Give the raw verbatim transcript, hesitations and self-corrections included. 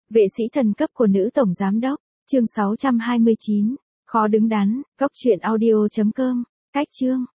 Vệ sĩ thần cấp của nữ tổng giám đốc, chương sáu trăm hai mươi chín, khó đứng đắn, góc truyện audio chấm com, cách chương.